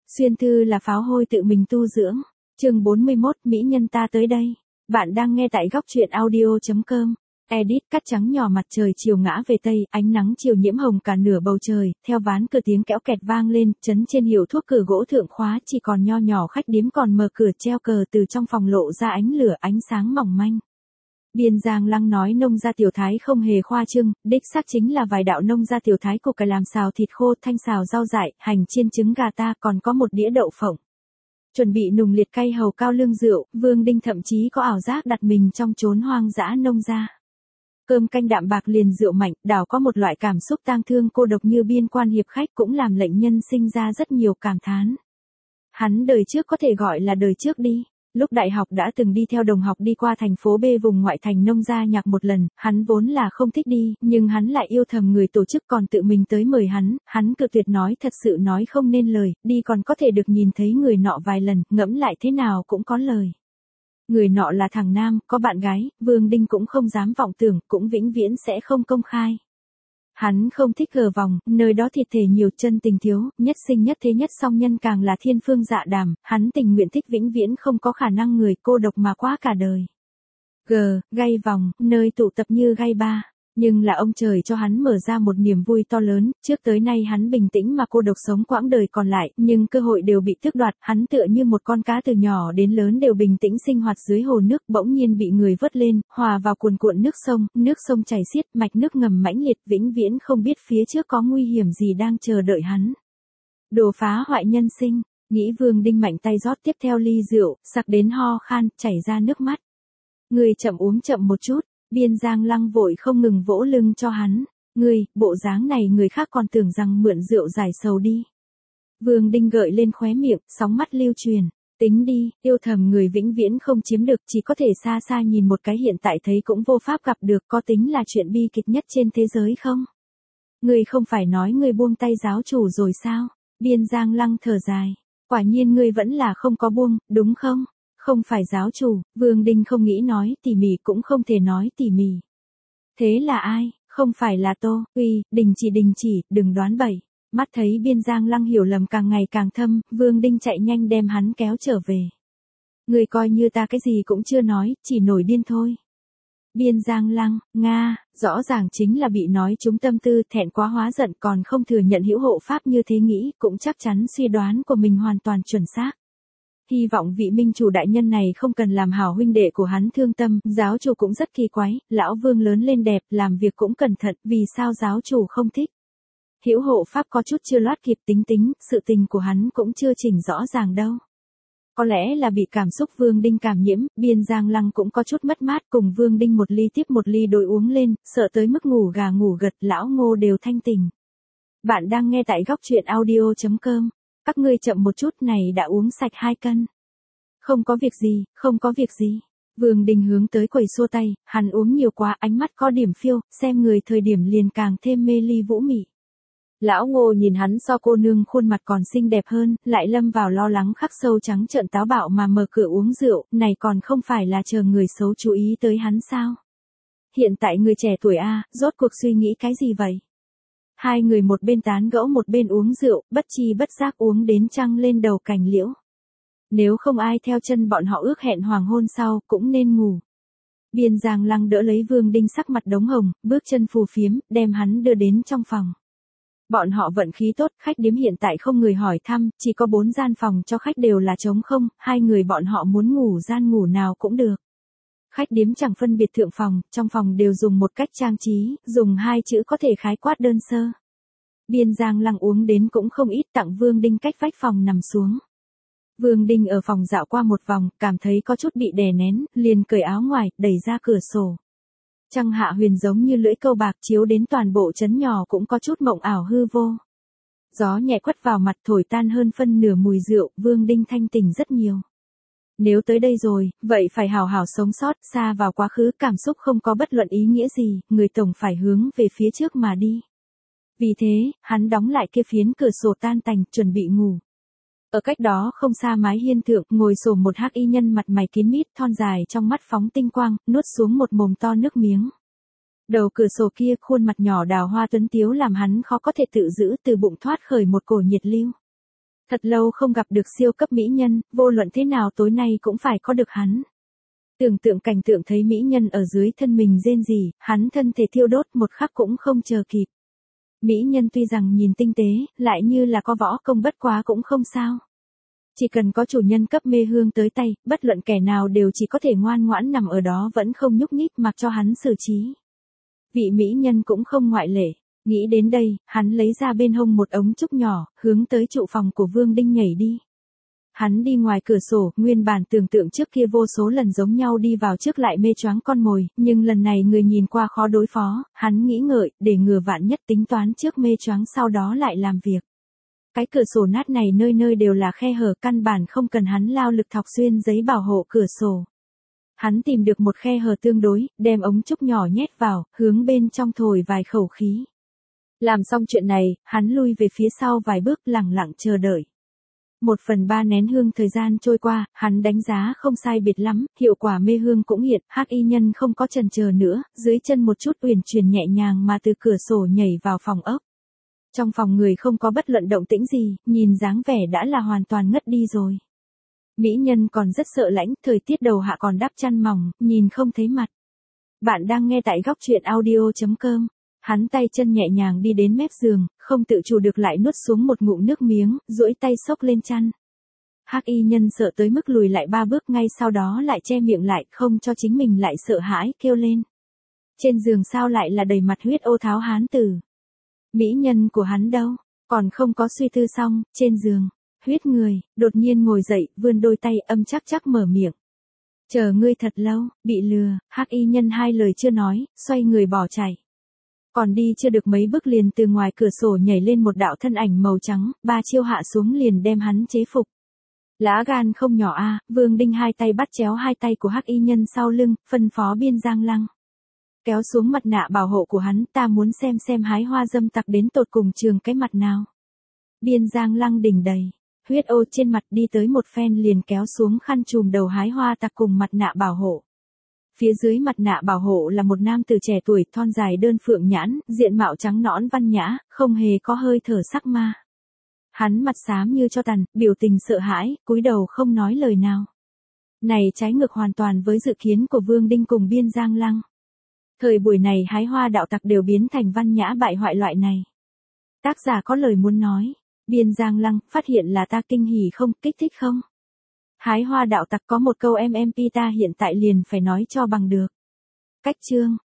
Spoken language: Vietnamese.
Xuyên thư là pháo hôi tự mình tu dưỡng. Chương 41, Mỹ nhân ta tới đây. Bạn đang nghe tại góc truyện audio.com. Edit cắt trắng nhỏ, mặt trời chiều ngã về tây, ánh nắng chiều nhiễm hồng cả nửa bầu trời, theo ván cửa tiếng kéo kẹt vang lên, trấn trên hiệu thuốc cửa gỗ thượng khóa, chỉ còn nho nhỏ khách điếm còn mở cửa treo cờ, từ trong phòng lộ ra ánh lửa ánh sáng mỏng manh. Biên Giang Lăng nói nông gia tiểu thái không hề khoa trương, đích xác chính là vài đạo nông gia tiểu thái của cải làm xào thịt khô, thanh xào rau dại, hành chiên trứng gà ta, còn có một đĩa đậu phộng. Chuẩn bị nùng liệt cay hầu cao lương rượu, Vương Đinh thậm chí có ảo giác đặt mình trong chốn hoang dã nông gia. Cơm canh đạm bạc liền rượu mạnh, đảo có một loại cảm xúc tang thương cô độc như biên quan hiệp khách, cũng làm lệnh nhân sinh ra rất nhiều cảm thán. Hắn đời trước có thể gọi là đời trước đi. Lúc đại học đã từng đi theo đồng học đi qua thành phố B vùng ngoại thành nông gia nhạc một lần, hắn vốn là không thích đi, nhưng hắn lại yêu thầm người tổ chức còn tự mình tới mời hắn cự tuyệt nói thật sự nói không nên lời, đi còn có thể được nhìn thấy người nọ vài lần, ngẫm lại thế nào cũng có lời. Người nọ là thằng nam, có bạn gái, Vương Đinh cũng không dám vọng tưởng, cũng vĩnh viễn sẽ không công khai. Hắn không thích gờ vòng, nơi đó thịt thể nhiều chân tình thiếu, nhất sinh nhất thế nhất song nhân càng là thiên phương dạ đàm, hắn tình nguyện thích vĩnh viễn không có khả năng người cô độc mà quá cả đời. Gai vòng, nơi tụ tập như gai ba. Nhưng là ông trời cho hắn mở ra một niềm vui to lớn, trước tới nay hắn bình tĩnh mà cô độc sống quãng đời còn lại, nhưng cơ hội đều bị tước đoạt, hắn tựa như một con cá từ nhỏ đến lớn đều bình tĩnh sinh hoạt dưới hồ nước, bỗng nhiên bị người vớt lên, hòa vào cuồn cuộn nước sông chảy xiết, mạch nước ngầm mãnh liệt, vĩnh viễn không biết phía trước có nguy hiểm gì đang chờ đợi hắn. Đồ phá hoại nhân sinh, nghĩ Vương Đinh mạnh tay rót tiếp theo ly rượu, sặc đến ho khan, chảy ra nước mắt. Người chậm uống chậm một chút. Biên Giang Lăng vội không ngừng vỗ lưng cho hắn. Bộ dáng này người khác còn tưởng rằng mượn rượu giải sầu đi. Vương Đinh gợi lên khóe miệng, sóng mắt lưu truyền. Tính đi, yêu thầm người vĩnh viễn không chiếm được, chỉ có thể xa xa nhìn một cái hiện tại thấy cũng vô pháp gặp được, có tính là chuyện bi kịch nhất trên thế giới không? Người không phải nói người buông tay giáo chủ rồi sao? Biên Giang Lăng thở dài. Quả nhiên người vẫn là không có buông, đúng không? Không phải giáo chủ, Vương Đinh không nghĩ nói tỉ mỉ cũng không thể nói tỉ mỉ. Thế là ai? Không phải là Tô, đình chỉ, đừng đoán bậy. Mắt thấy Biên Giang Lăng hiểu lầm càng ngày càng thâm, Vương Đinh chạy nhanh đem hắn kéo trở về. Người coi như ta cái gì cũng chưa nói, chỉ nổi điên thôi. Biên Giang Lăng, Nga, rõ ràng chính là bị nói trúng tâm tư, thẹn quá hóa giận, còn không thừa nhận hữu hộ pháp như thế, nghĩ, cũng chắc chắn suy đoán của mình hoàn toàn chuẩn xác. Hy vọng vị minh chủ đại nhân này không cần làm hảo huynh đệ của hắn thương tâm, giáo chủ cũng rất kỳ quái, lão Vương lớn lên đẹp, làm việc cũng cẩn thận, vì sao giáo chủ không thích. Hữu hộ pháp có chút chưa loát kịp tính, sự tình của hắn cũng chưa chỉnh rõ ràng đâu. Có lẽ là bị cảm xúc Vương Đinh cảm nhiễm, Biên Giang Lăng cũng có chút mất mát, cùng Vương Đinh một ly tiếp một ly đôi uống lên, sợ tới mức ngủ gà ngủ gật, lão Ngô đều thanh tỉnh. Bạn đang nghe tại góc truyện audio.com. Các ngươi chậm một chút, này đã uống sạch 2 cân. Không có việc gì. Vương Đinh hướng tới quầy xua tay, hắn uống nhiều quá, ánh mắt có điểm phiêu, xem người thời điểm liền càng thêm mê ly vũ mị. Lão Ngô nhìn hắn so cô nương khuôn mặt còn xinh đẹp hơn, lại lâm vào lo lắng khắc sâu, trắng trợn táo bạo mà mở cửa uống rượu, này còn không phải là chờ người xấu chú ý tới hắn sao? Hiện tại người trẻ tuổi rốt cuộc suy nghĩ cái gì vậy? Hai người một bên tán gẫu một bên uống rượu, bất chi bất giác uống đến trăng lên đầu cành liễu. Nếu không ai theo chân bọn họ ước hẹn hoàng hôn sau, cũng nên ngủ. Biên Giang Lăng đỡ lấy Vương Đinh sắc mặt đống hồng, bước chân phù phiếm, đem hắn đưa đến trong phòng. Bọn họ vận khí tốt, khách điếm hiện tại không người hỏi thăm, chỉ có 4 gian phòng cho khách đều là trống không, hai người bọn họ muốn ngủ gian ngủ nào cũng được. Khách điếm chẳng phân biệt thượng phòng, trong phòng đều dùng một cách trang trí, dùng 2 chữ có thể khái quát đơn sơ. Biên Giang Lăng uống đến cũng không ít, tặng Vương Đinh cách vách phòng nằm xuống. Vương Đinh ở phòng dạo qua một vòng, cảm thấy có chút bị đè nén, liền cởi áo ngoài, đẩy ra cửa sổ. Trăng hạ huyền giống như lưỡi câu bạc chiếu đến toàn bộ trấn nhỏ cũng có chút mộng ảo hư vô. Gió nhẹ quất vào mặt thổi tan hơn phân nửa mùi rượu, Vương Đinh thanh tỉnh rất nhiều. Nếu tới đây rồi, vậy phải hào hào sống sót, xa vào quá khứ, cảm xúc không có bất luận ý nghĩa gì, người tổng phải hướng về phía trước mà đi. Vì thế, hắn đóng lại kia phiến cửa sổ tan tành, chuẩn bị ngủ. Ở cách đó không xa mái hiên thượng, ngồi xổm một hắc y nhân mặt mày kín mít, thon dài trong mắt phóng tinh quang, nuốt xuống một mồm to nước miếng. Đầu cửa sổ kia, khuôn mặt nhỏ đào hoa tuấn tiếu làm hắn khó có thể tự giữ, từ bụng thoát khởi một cổ nhiệt lưu. Thật lâu không gặp được siêu cấp mỹ nhân, vô luận thế nào tối nay cũng phải có được hắn. Tưởng tượng cảnh tượng thấy mỹ nhân ở dưới thân mình rên rỉ, hắn thân thể thiêu đốt một khắc cũng không chờ kịp. Mỹ nhân tuy rằng nhìn tinh tế, lại như là có võ công bất quá cũng không sao. Chỉ cần có chủ nhân cấp mê hương tới tay, bất luận kẻ nào đều chỉ có thể ngoan ngoãn nằm ở đó vẫn không nhúc nhích mặc cho hắn xử trí. Vị mỹ nhân cũng không ngoại lệ. Nghĩ đến đây, hắn lấy ra bên hông một ống trúc nhỏ, hướng tới trụ phòng của Vương Đinh nhảy đi. Hắn đi ngoài cửa sổ, nguyên bản tưởng tượng trước kia vô số lần giống nhau đi vào trước lại mê choáng con mồi, nhưng lần này người nhìn qua khó đối phó, hắn nghĩ ngợi, để ngừa vạn nhất tính toán trước mê choáng sau đó lại làm việc. Cái cửa sổ nát này nơi nơi đều là khe hở, căn bản không cần hắn lao lực thọc xuyên giấy bảo hộ cửa sổ. Hắn tìm được một khe hở tương đối, đem ống trúc nhỏ nhét vào, hướng bên trong thổi vài khẩu khí. Làm xong chuyện này, hắn lui về phía sau vài bước lẳng lặng chờ đợi. 1/3 nén hương thời gian trôi qua, hắn đánh giá không sai biệt lắm, hiệu quả mê hương cũng hiện, hắc y nhân không có chần chờ nữa, dưới chân một chút uyển chuyển nhẹ nhàng mà từ cửa sổ nhảy vào phòng ốc. Trong phòng người không có bất luận động tĩnh gì, nhìn dáng vẻ đã là hoàn toàn ngất đi rồi. Mỹ nhân còn rất sợ lạnh, thời tiết đầu hạ còn đắp chăn mỏng, nhìn không thấy mặt. Bạn đang nghe tại góc truyện audio.com. Hắn tay chân nhẹ nhàng đi đến mép giường, không tự chủ được lại nuốt xuống một ngụm nước miếng, duỗi tay xốc lên chăn. Hắc y nhân sợ tới mức lùi lại 3 bước, ngay sau đó lại che miệng lại, không cho chính mình lại sợ hãi, kêu lên. Trên giường sao lại là đầy mặt huyết ô tháo hán tử. Mỹ nhân của hắn đâu, còn không có suy tư xong, trên giường, huyết người, đột nhiên ngồi dậy, vươn đôi tay âm chắc chắc mở miệng. Chờ ngươi thật lâu, bị lừa, hắc y nhân hai lời chưa nói, xoay người bỏ chạy. Còn đi chưa được mấy bước liền từ ngoài cửa sổ nhảy lên một đạo thân ảnh màu trắng, 3 chiêu hạ xuống liền đem hắn chế phục. Lá gan không nhỏ a, Vương Đinh hai tay bắt chéo hai tay của hắc y nhân sau lưng, phân phó Biên Giang Lăng. Kéo xuống mặt nạ bảo hộ của hắn, ta muốn xem hái hoa dâm tặc đến tột cùng trường cái mặt nào. Biên Giang Lăng đỉnh đầy huyết ô trên mặt, đi tới một phen liền kéo xuống khăn trùm đầu hái hoa tặc cùng mặt nạ bảo hộ. Phía dưới mặt nạ bảo hộ là một nam tử trẻ tuổi, thon dài đơn phượng nhãn, diện mạo trắng nõn văn nhã, không hề có hơi thở sắc ma. Hắn mặt xám như cho tàn, biểu tình sợ hãi, cúi đầu không nói lời nào. Này trái ngược hoàn toàn với dự kiến của Vương Đinh cùng Biên Giang Lăng. Thời buổi này hái hoa đạo tặc đều biến thành văn nhã bại hoại loại này. Tác giả có lời muốn nói. Biên Giang Lăng, phát hiện là ta kinh hỉ không, kích thích không? Hái hoa đạo tặc có một câu MMP ta hiện tại liền phải nói cho bằng được. Cách chương.